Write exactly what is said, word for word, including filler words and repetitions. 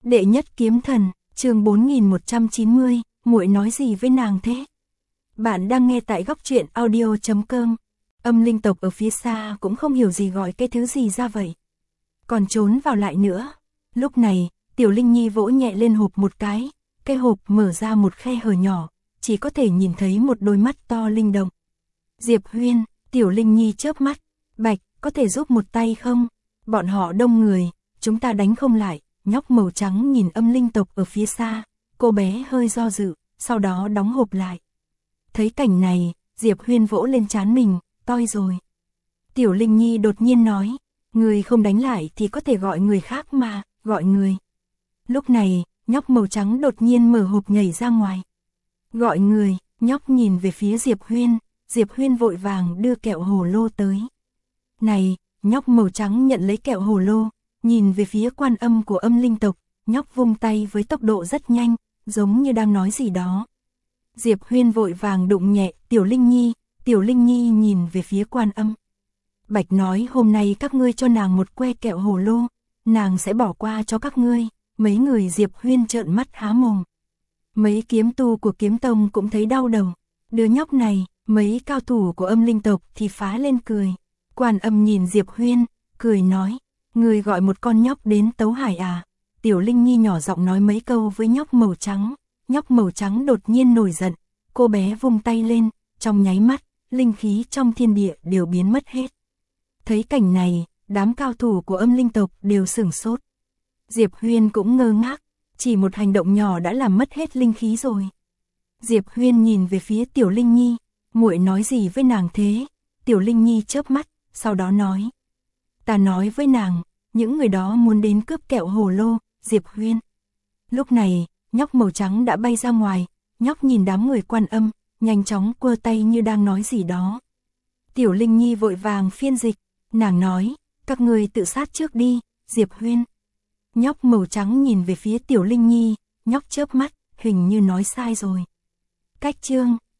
Đệ nhất kiếm thần, chương bốn nghìn một trăm chín mươi, muội nói gì với nàng thế? Bạn đang nghe tại góc truyện audio chấm com. Âm linh tộc ở phía xa cũng không hiểu gì gọi cái thứ gì ra vậy. Còn trốn vào lại nữa. Lúc này, Tiểu Linh Nhi vỗ nhẹ lên hộp một cái, cái hộp mở ra một khe hở nhỏ, chỉ có thể nhìn thấy một đôi mắt to linh động. Diệp Huyên, Tiểu Linh Nhi chớp mắt, Bạch, có thể giúp một tay không? Bọn họ đông người, chúng ta đánh không lại. Nhóc màu trắng nhìn âm linh tộc ở phía xa, cô bé hơi do dự, sau đó đóng hộp lại. Thấy cảnh này, Diệp Huyên vỗ lên trán mình, toi rồi. Tiểu Linh Nhi đột nhiên nói, người không đánh lại thì có thể gọi người khác mà, gọi người. Lúc này, nhóc màu trắng đột nhiên mở hộp nhảy ra ngoài. Gọi người, nhóc nhìn về phía Diệp Huyên, Diệp Huyên vội vàng đưa kẹo hồ lô tới. Này, nhóc màu trắng nhận lấy kẹo hồ lô. Nhìn về phía quan âm của âm linh tộc, nhóc vung tay với tốc độ rất nhanh, giống như đang nói gì đó. Diệp Huyên vội vàng đụng nhẹ Tiểu Linh Nhi, Tiểu Linh Nhi nhìn về phía quan âm. Bạch nói hôm nay các ngươi cho nàng một que kẹo hồ lô, nàng sẽ bỏ qua cho các ngươi. Mấy người Diệp Huyên trợn mắt há mồm. Mấy kiếm tu của kiếm tông cũng thấy đau đầu. Đứa nhóc này, mấy cao thủ của âm linh tộc thì phá lên cười. Quan âm nhìn Diệp Huyên, cười nói. Người gọi một con nhóc đến tấu hải à? Tiểu Linh Nhi nhỏ giọng nói mấy câu với nhóc màu trắng. Nhóc màu trắng đột nhiên nổi giận. Cô bé vung tay lên, trong nháy mắt, linh khí trong thiên địa đều biến mất hết. Thấy cảnh này, đám cao thủ của âm linh tộc đều sửng sốt. Diệp Huyên cũng ngơ ngác, chỉ một hành động nhỏ đã làm mất hết linh khí rồi. Diệp Huyên nhìn về phía Tiểu Linh Nhi, muội nói gì với nàng thế? Tiểu Linh Nhi chớp mắt, sau đó nói. Ta nói với nàng, những người đó muốn đến cướp kẹo hồ lô, Diệp Huyên. Lúc này, nhóc màu trắng đã bay ra ngoài, nhóc nhìn đám người quan âm, nhanh chóng quơ tay như đang nói gì đó. Tiểu Linh Nhi vội vàng phiên dịch, nàng nói, các người tự sát trước đi, Diệp Huyên. Nhóc màu trắng nhìn về phía Tiểu Linh Nhi, nhóc chớp mắt, hình như nói sai rồi. Cách chương